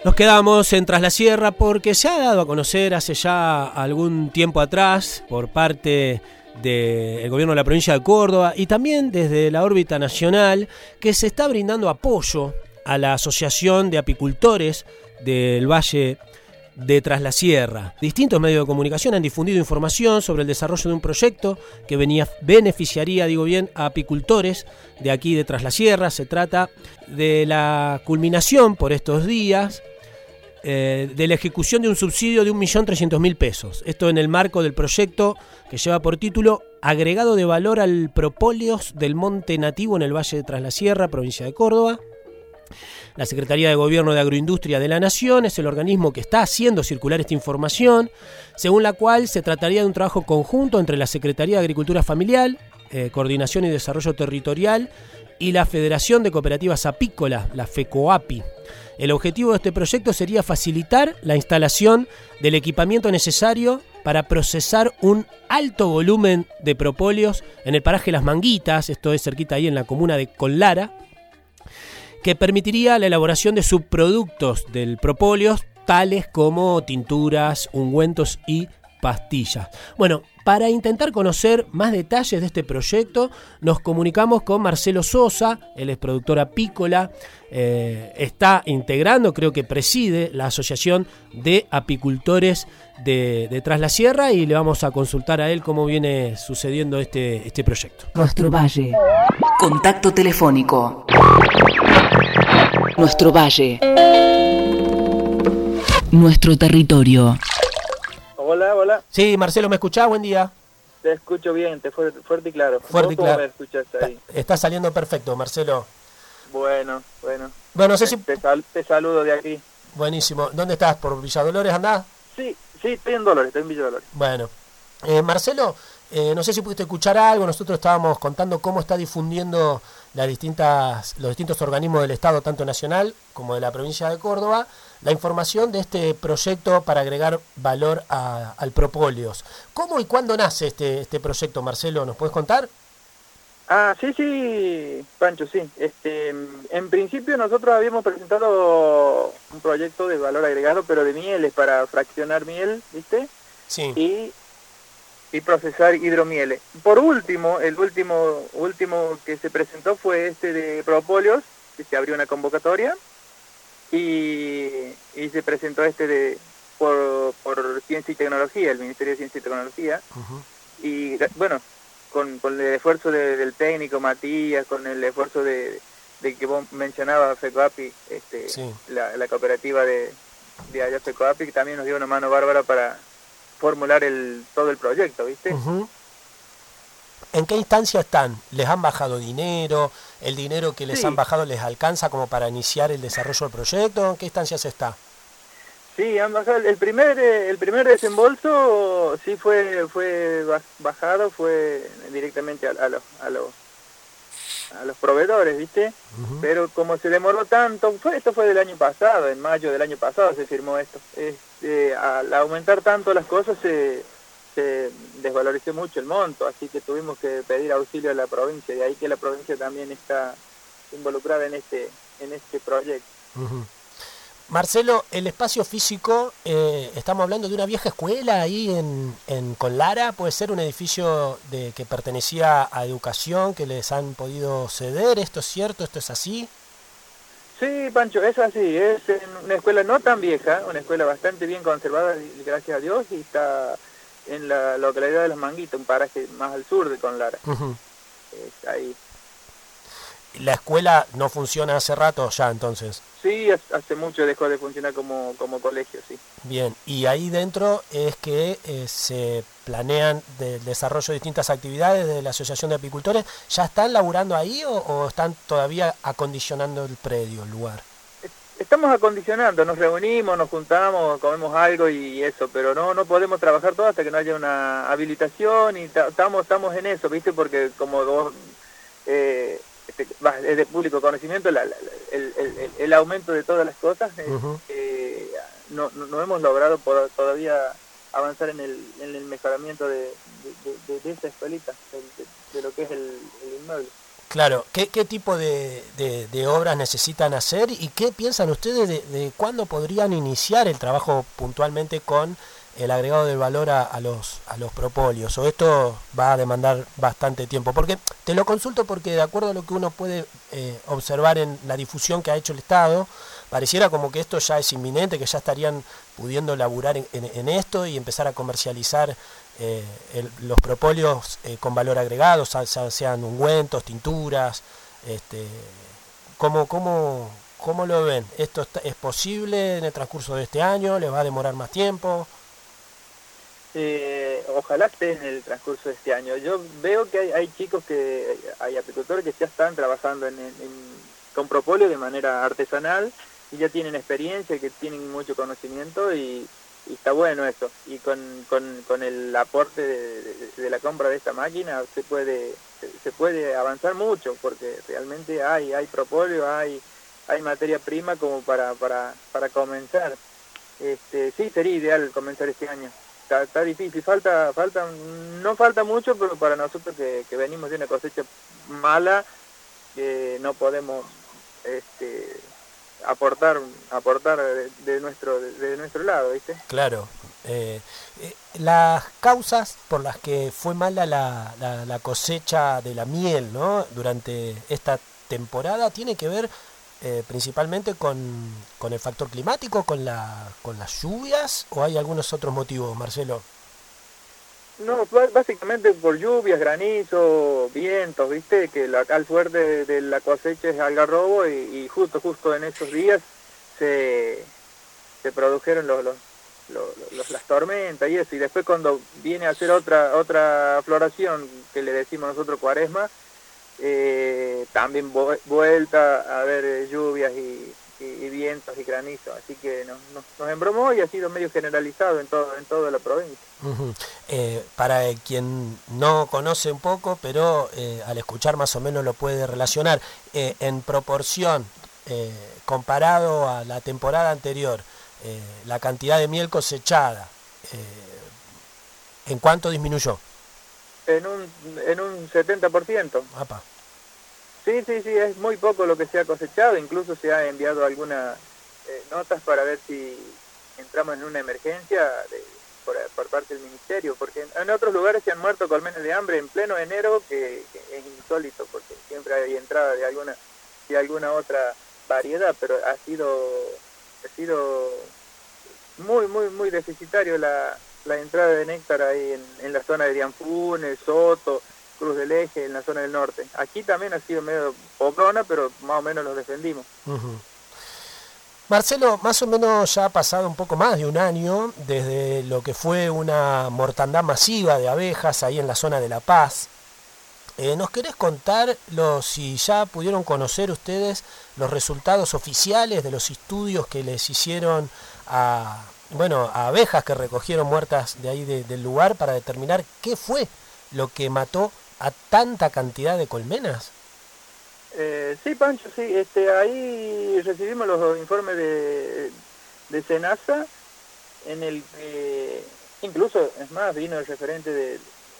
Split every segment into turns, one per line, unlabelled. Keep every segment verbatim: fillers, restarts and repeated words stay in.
Nos quedamos en Tras la Sierra porque se ha dado a conocer hace ya algún tiempo atrás por parte del gobierno de la provincia de Córdoba y también desde la órbita nacional que se está brindando apoyo a la Asociación de Apicultores del Valle de Tras la Sierra. Distintos medios de comunicación han difundido información sobre el desarrollo de un proyecto que venía, beneficiaría, digo bien, a apicultores de aquí de Tras la Sierra. Se trata de la culminación por estos días eh, de la ejecución de un subsidio de un millón trescientos mil pesos. Esto en el marco del proyecto que lleva por título Agregado de valor al propóleos del monte nativo en el Valle de Tras la Sierra, provincia de Córdoba. La Secretaría de Gobierno de Agroindustria de la Nación es el organismo que está haciendo circular esta información, según la cual se trataría de un trabajo conjunto entre la Secretaría de Agricultura Familiar, eh, Coordinación y Desarrollo Territorial y la Federación de Cooperativas Apícolas, la FECOAPI. El objetivo de este proyecto sería facilitar la instalación del equipamiento necesario para procesar un alto volumen de propóleos en el paraje Las Manguitas, esto es cerquita ahí en la comuna de Conlara, que permitiría la elaboración de subproductos del propóleo, tales como tinturas, ungüentos y pastillas. Bueno, para intentar conocer más detalles de este proyecto, nos comunicamos con Marcelo Sosa, él es productor apícola, eh, está integrando, creo que preside, la Asociación de Apicultores de, de Tras la Sierra, y le vamos a consultar a él cómo viene sucediendo este, este proyecto.
Nuestro Valle. Contacto telefónico. Nuestro Valle. Nuestro territorio.
Hola, hola.
Sí, Marcelo, ¿me escuchás? Buen día.
Te escucho bien, te fuerte, fuerte y claro.
Fuerte y claro.
¿Cómo me escuchas ahí?
Está, está saliendo perfecto, Marcelo.
Bueno, bueno.
Bueno, no sé si...
Te, sal, te saludo de aquí.
Buenísimo. ¿Dónde estás? ¿Por Villa Dolores andás?
Sí, sí, estoy en Dolores, estoy en Villa Dolores.
Bueno. Eh, Marcelo, eh, no sé si pudiste escuchar algo. Nosotros estábamos contando cómo está difundiendo las distintas, los distintos organismos del Estado, tanto nacional como de la provincia de Córdoba, la información de este proyecto para agregar valor a, al propóleos. ¿Cómo y cuándo nace este, este proyecto, Marcelo? ¿Nos puedes contar?
Ah, sí, sí, Pancho, sí. Este, en principio nosotros habíamos presentado un proyecto de valor agregado, pero de mieles, para fraccionar miel, ¿viste?
Sí.
Y, y procesar hidromieles. Por último, el último último que se presentó fue este de propóleos, que se abrió una convocatoria, y, y se presentó este de por, por Ciencia y Tecnología, el Ministerio de Ciencia y Tecnología, uh-huh. Y bueno, con, con el esfuerzo de, del técnico Matías, con el esfuerzo de, de que vos mencionabas, FECOAPI, este, sí. la, la cooperativa de, de allá FECOAPI, que también nos dio una mano bárbara para formular el todo el proyecto, ¿viste?
Uh-huh. ¿En qué instancia están? ¿Les han bajado dinero? ¿El dinero que les sí. han bajado les alcanza como para iniciar el desarrollo del proyecto? ¿En qué instancias está?
Sí, han bajado. El primer el primer desembolso sí fue fue bajado, fue directamente a, a los a los a los proveedores, ¿viste? Uh-huh. Pero como se demoró tanto, fue esto fue del año pasado, en mayo del año pasado se firmó esto. Este, al aumentar tanto las cosas se se desvalorizó mucho el monto, así que tuvimos que pedir auxilio a la provincia, y ahí que la provincia también está involucrada en este en este proyecto.
Uh-huh. Marcelo, el espacio físico, eh, estamos hablando de una vieja escuela ahí en, en Conlara, puede ser un edificio de que pertenecía a educación, que les han podido ceder. ¿Esto es cierto? ¿Esto es así?
Sí, Pancho, es así, es una escuela no tan vieja, una escuela bastante bien conservada, gracias a Dios, y está en la localidad de Las Manguitas, un paraje más al sur de Conlara. Uh-huh. Es ahí.
¿La escuela no funciona hace rato ya entonces?
Sí, hace mucho dejó de funcionar como, como colegio, sí.
Bien, y ahí dentro es que eh, se planean el de desarrollo de distintas actividades de la Asociación de Apicultores. ¿Ya están laburando ahí o, o están todavía acondicionando el predio, el lugar?
Estamos acondicionando, nos reunimos, nos juntamos, comemos algo y eso, pero no no podemos trabajar todo hasta que no haya una habilitación, y estamos estamos en eso, ¿viste? Porque como vos, eh, este, es de público conocimiento la, la, el, el, el aumento de todas las cosas, uh-huh. eh, no, no hemos logrado por, todavía avanzar en el, en el mejoramiento de, de, de, de esa escuelita, de, de, de lo que es el, el inmueble.
Claro, ¿qué, qué tipo de, de, de obras necesitan hacer y qué piensan ustedes de, de cuándo podrían iniciar el trabajo puntualmente con el agregado del valor a, a los a los propóleos? ¿O esto va a demandar bastante tiempo? Porque te lo consulto porque de acuerdo a lo que uno puede eh, observar en la difusión que ha hecho el Estado, pareciera como que esto ya es inminente, que ya estarían pudiendo laburar en, en, en esto y empezar a comercializar eh, el, los propóleos eh, con valor agregado, sean, sean ungüentos, tinturas. Este, ¿cómo, cómo, ¿Cómo lo ven? ¿Esto está, es posible en el transcurso de este año? ¿Les va a demorar más tiempo?
Eh, ojalá esté en el transcurso de este año. Yo veo que hay, hay chicos, que hay apicultores que ya están trabajando en, en, en, con propóleo de manera artesanal y ya tienen experiencia, que tienen mucho conocimiento y, y está bueno eso. Y con, con, con el aporte de, de, de la compra de esta máquina se puede se, se puede avanzar mucho, porque realmente hay hay propóleo, hay hay materia prima como para para para comenzar. Este, sí, sería ideal comenzar este año. Está, está difícil, falta, falta, no falta mucho, pero para nosotros que, que venimos de una cosecha mala, que no podemos este, aportar, aportar de, de nuestro, de, de nuestro lado, ¿viste?
Claro. Eh, eh, las causas por las que fue mala la, la, la cosecha de la miel, ¿no?, durante esta temporada, tiene que ver Eh, principalmente con, con el factor climático, con la con las lluvias, o hay algunos otros motivos, Marcelo?
No, básicamente por lluvias, granizo, vientos, viste, que la cal fuerte de, de la cosecha es algarrobo y, y justo justo en esos días se, se produjeron los, los, los, los, las tormentas y eso, y después cuando viene a hacer otra otra floración, que le decimos nosotros cuaresma, Eh, también vuelta a haber eh, lluvias y, y, y vientos y granizo, así que nos, nos, nos embromó y ha sido medio generalizado en todo en toda la provincia.
Uh-huh. eh, para quien no conoce un poco, pero eh, al escuchar más o menos lo puede relacionar, eh, en proporción, eh, comparado a la temporada anterior, eh, la cantidad de miel cosechada, eh, ¿en cuánto disminuyó?
En un, en un setenta por ciento.
Apa.
Sí, sí, sí, es muy poco lo que se ha cosechado, incluso se ha enviado algunas eh, notas para ver si entramos en una emergencia de, por, por parte del ministerio, porque en, en otros lugares se han muerto colmenas de hambre en pleno enero, que, que es insólito, porque siempre hay entrada de alguna de alguna otra variedad, pero ha sido ha sido muy, muy, muy deficitario la la entrada de néctar ahí en, en la zona de Dianfunes, Soto, Cruz del Eje, en la zona del norte. Aquí también ha sido medio pobrona, pero más o menos los defendimos.
Uh-huh. Marcelo, más o menos ya ha pasado un poco más de un año desde lo que fue una mortandad masiva de abejas ahí en la zona de La Paz. Eh, ¿Nos querés contar lo, si ya pudieron conocer ustedes los resultados oficiales de los estudios que les hicieron a... bueno, a abejas que recogieron muertas de ahí de, del lugar, para determinar qué fue lo que mató a tanta cantidad de colmenas?
Eh, sí, Pancho, sí, este, ahí recibimos los informes de, de SENASA, en el que incluso, es más, vino el referente de,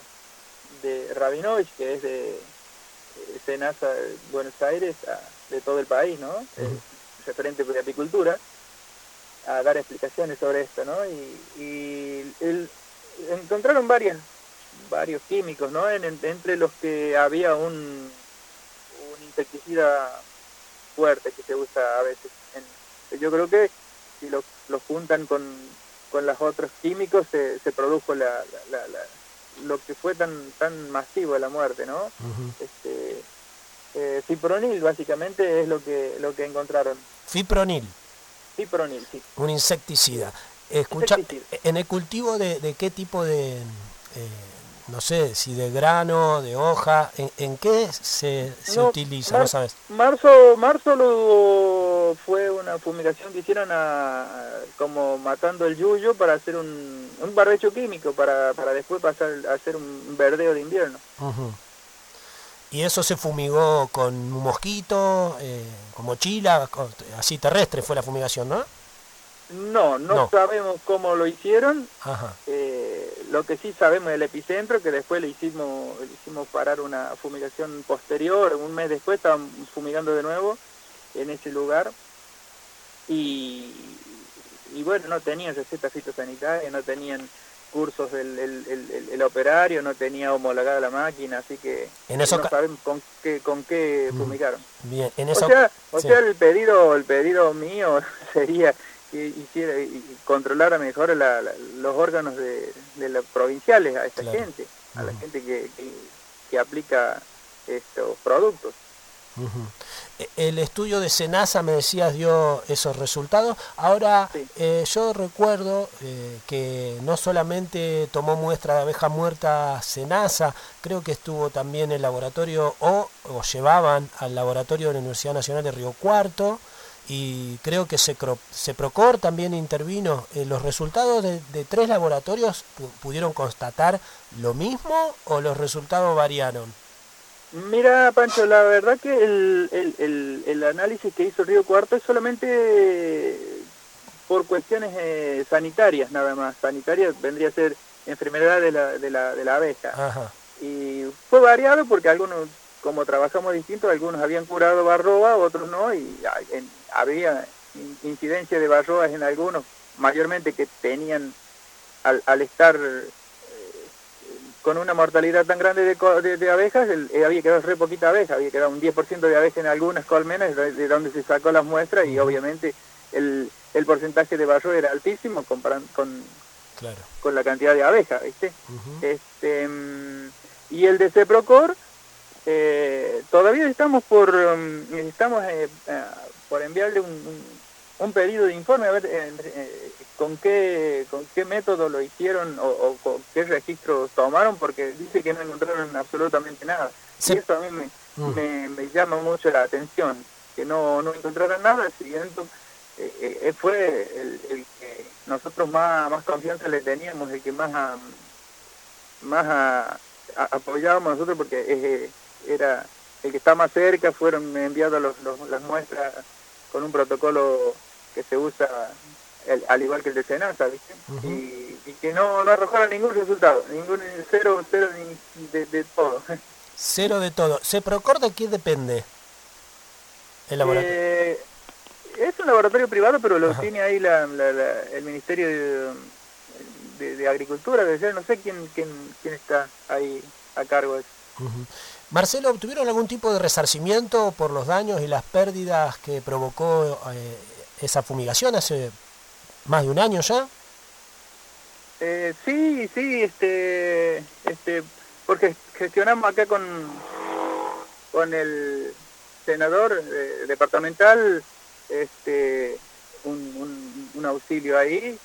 de Rabinovich, que es de SENASA de Buenos Aires, a, de todo el país, ¿no? Uh-huh. El referente de apicultura, a dar explicaciones sobre esto, ¿no? Y, y el, encontraron varias, varios químicos, ¿no? En, entre los que había un, un insecticida fuerte que se usa a veces. En, yo creo que si lo, lo juntan con, con los otros químicos se, se produjo la, la, la, la, lo que fue tan tan masivo la muerte, ¿no? Uh-huh. Este, eh, fipronil básicamente es lo que lo que encontraron.
Fipronil.
Fipronil, sí.
Un insecticida. Escucha, insecticida. En el cultivo de, de qué tipo de, eh, no sé, si de grano, de hoja, ¿en, en qué se, se no, utiliza? Mar, ¿no sabes?
Marzo, marzo lo, fue una fumigación que hicieron a, a, como matando el yuyo para hacer un, un barbecho químico, para, para después pasar a hacer un verdeo de invierno.
Uh-huh. Y eso se fumigó con un mosquito, eh, con mochila, con, así terrestre fue la fumigación, ¿no?
No, no, no sabemos cómo lo hicieron.
Ajá.
Eh, lo que sí sabemos del epicentro, que después le hicimos, le hicimos parar una fumigación posterior, un mes después estaban fumigando de nuevo en ese lugar, y, y bueno, no tenían receta fitosanitaria, no tenían cursos del el, el, el, el operario, no tenía homologada la máquina, así que
en eso
no sabemos con qué, con qué fumigaron.
Bien, en
O
eso...
sea, o
sí.
sea el pedido, el pedido mío sería que hiciera y controlara mejor la, la, los órganos de, de los provinciales a esa
Claro.
gente, a
Uh-huh.
la gente que, que, que aplica estos productos.
Uh-huh. El estudio de SENASA, me decías, dio esos resultados. Ahora,
Sí.
eh, yo recuerdo eh, que no solamente tomó muestra de abeja muerta SENASA, creo que estuvo también el laboratorio, o, o llevaban al laboratorio de la Universidad Nacional de Río Cuarto, y creo que CEPROCOR también intervino. Eh, ¿Los resultados de, de tres laboratorios pu- pudieron constatar lo mismo o los resultados variaron?
Mira, Pancho, la verdad que el, el, el, el análisis que hizo Río Cuarto es solamente por cuestiones eh, sanitarias, nada más. Sanitarias vendría a ser enfermedad de la, de la, de la abeja.
Ajá.
Y fue variado porque algunos, como trabajamos distintos, algunos habían curado varroa, otros no, y en, había incidencia de varroas en algunos, mayormente que tenían, al, al estar eh, con una mortalidad tan grande de, de, de abejas, el, eh, había quedado re poquita abeja, había quedado un diez por ciento de abeja en algunas colmenas, de, de donde se sacó las muestras, y obviamente el, el porcentaje de varroa era altísimo comparando con,
claro.
con la cantidad de abejas, ¿viste?
Uh-huh.
Este, y el de CEPROCOR, eh, todavía estamos por um, estamos eh, uh, por enviarle un, un, un pedido de informe a ver eh, eh, con qué con qué método lo hicieron o, o con qué registros tomaron, porque dice que no encontraron absolutamente nada. Sí. Y eso a mí me, uh. me, me llama mucho la atención, que no, no encontraron nada. Siguiendo, eh, eh, fue el, el que nosotros más, más confianza le teníamos, el que más a, más a, a, apoyábamos nosotros, porque eh, era el que está más cerca. Fueron enviadas los, los, las muestras con un protocolo que se usa el, al igual que el de SENASA, ¿viste? Uh-huh. y, y que no, no arrojaron ningún resultado, ningún cero, cero de, de todo.
Cero de todo. ¿CEPROCOR de qué depende? El laboratorio.
Eh, es un laboratorio privado, pero lo Ajá. tiene ahí la, la, la, el Ministerio de, de, de Agricultura, de ser, no sé quién, quién, quién está ahí a cargo de eso.
Uh-huh. Marcelo, ¿tuvieron algún tipo de resarcimiento por los daños y las pérdidas que provocó eh, esa fumigación hace más de un año ya?
Eh, sí, sí, este, este, porque gestionamos acá con, con el senador eh, departamental este, un, un, un auxilio ahí,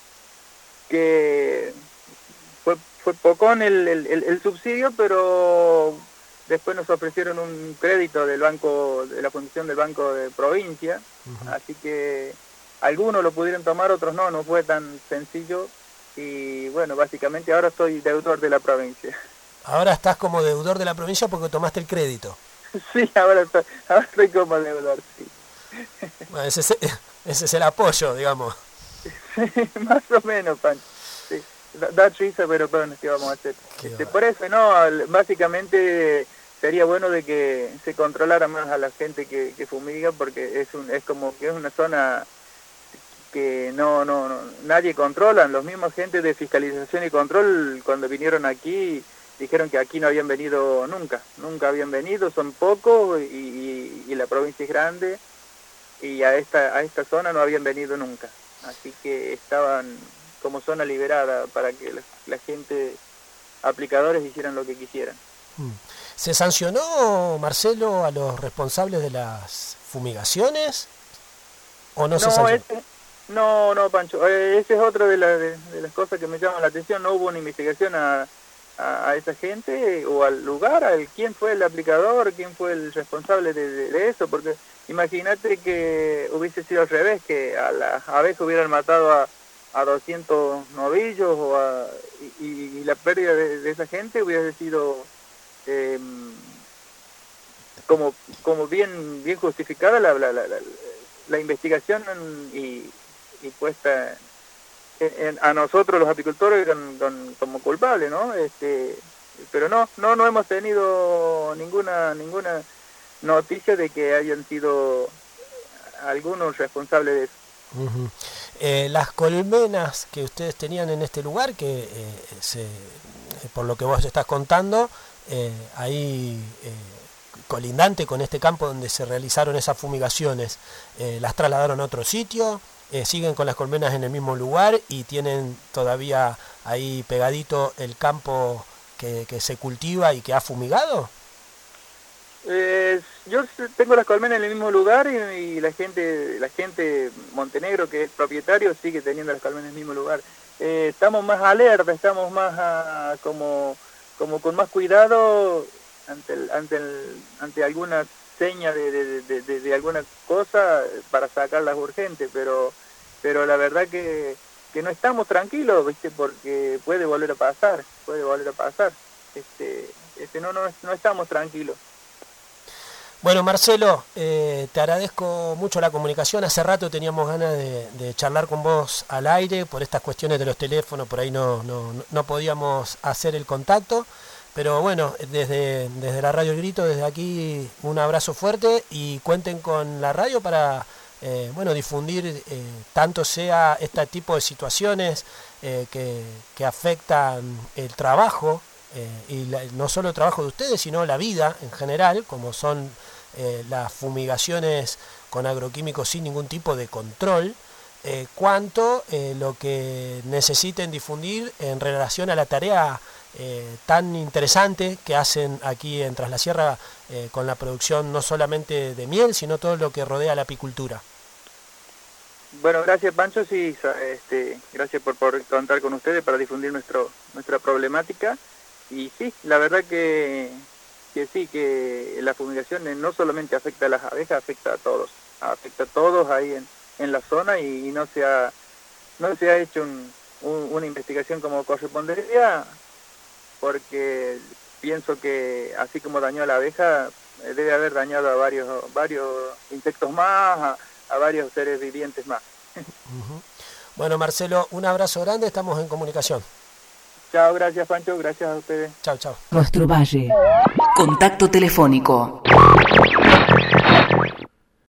que fue, fue poco en el, el, el subsidio, pero después nos ofrecieron un crédito del banco, de la fundación del Banco de Provincia, uh-huh. así que algunos lo pudieron tomar, otros no, no fue tan sencillo, y bueno, básicamente ahora soy deudor de la provincia.
Ahora estás como deudor de la provincia porque tomaste el crédito.
Sí, ahora estoy, ahora estoy como deudor, sí.
Bueno, ese, es, ese es el apoyo, digamos.
Sí, más o menos, Pancho. Sí. Da, da risa, pero bueno, ¿qué vamos a hacer? Este, por eso, no, básicamente sería bueno de que se controlara más a la gente que, que fumiga, porque es un es como que es una zona que no, no, no nadie controla. Los mismos agentes de fiscalización y control, cuando vinieron aquí, dijeron que aquí no habían venido nunca, nunca habían venido, son pocos, y, y, y la provincia es grande, y a esta, a esta zona no habían venido nunca. Así que estaban como zona liberada para que la, la gente, aplicadores, hicieran lo que quisieran.
¿Se sancionó, Marcelo, a los responsables de las fumigaciones? ¿O no, no se sancionó?
Ese, no, no, Pancho, eh, esa es otra de, la, de, de las cosas que me llaman la atención. No hubo una investigación a, a, a esa gente o al lugar, al quién fue el aplicador, quién fue el responsable de, de, de eso, porque imagínate que hubiese sido al revés, que a las abejas hubieran matado a, a doscientos novillos, o a, y, y la pérdida de, de esa gente hubiese sido eh, como como bien bien justificada la la, la, la, la investigación y, y puesta en, a nosotros los apicultores con, con, como culpables, ¿no? Este, pero no, no, no hemos tenido ninguna, ninguna noticia de que hayan sido algunos responsables de eso.
Uh-huh. Eh, las colmenas que ustedes tenían en este lugar, que eh, se, por lo que vos estás contando, eh, ahí eh, colindante con este campo donde se realizaron esas fumigaciones, eh, las trasladaron a otro sitio, eh, siguen con las colmenas en el mismo lugar y tienen todavía ahí pegadito el campo que, que se cultiva y que ha fumigado.
Eh, yo tengo las colmenas en el mismo lugar y, y la gente la gente Montenegro, que es propietario, sigue teniendo las colmenas en el mismo lugar. Eh, estamos más alerta, estamos más a, como como con más cuidado ante el, ante el, ante alguna seña de, de, de, de, de alguna cosa para sacarlas urgentes, pero pero la verdad que, que no estamos tranquilos, ¿viste? Porque puede volver a pasar, puede volver a pasar. Este, este no no no estamos tranquilos.
Bueno, Marcelo, eh, te agradezco mucho la comunicación. Hace rato teníamos ganas de, de charlar con vos al aire, por estas cuestiones de los teléfonos, por ahí no, no, no podíamos hacer el contacto. Pero bueno, desde, desde la Radio El Grito, desde aquí, un abrazo fuerte y cuenten con la radio para eh, bueno, difundir eh, tanto sea este tipo de situaciones eh, que, que afectan el trabajo. Eh, y la, no solo el trabajo de ustedes, sino la vida en general, como son eh, las fumigaciones con agroquímicos sin ningún tipo de control, eh, cuanto eh, lo que necesiten difundir en relación a la tarea eh, tan interesante que hacen aquí en Tras la Sierra eh, con la producción no solamente de miel, sino todo lo que rodea la apicultura.
Bueno, gracias Pancho, sí, este, gracias por, por contar con ustedes para difundir nuestro nuestra problemática. Y sí, la verdad que, que sí, que la fumigación no solamente afecta a las abejas, afecta a todos, afecta a todos ahí en, en la zona y, y no se ha, no se ha hecho un, un, una investigación como correspondería, porque pienso que así como dañó a la abeja, debe haber dañado a varios, varios insectos más, a, a varios seres vivientes más.
Uh-huh. Bueno, Marcelo, un abrazo grande, estamos en comunicación.
Chao, gracias Pancho, gracias a ustedes.
Chao, chao.
Rostro Valle. Contacto telefónico.